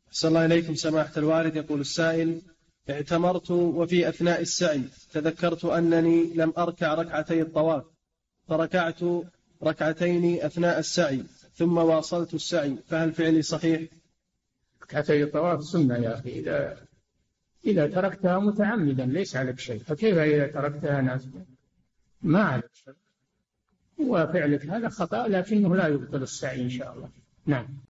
أحسن الله إليكم سماحة الوالد. يقول السائل: اعتمرت وفي أثناء السعي تذكرت أنني لم أركع ركعتي الطواف، فركعت ركعتين أثناء السعي ثم واصلت السعي، فهل فعلي صحيح؟ ركعتي الطواف سنة يا أخي، إذا تركتها متعمدا ليس عليك شيء، فكيف إذا تركتها ناسيا؟ ما عليك شيء، وفعلك هذا خطأ لكنه لا يبطل السعي إن شاء الله. نعم.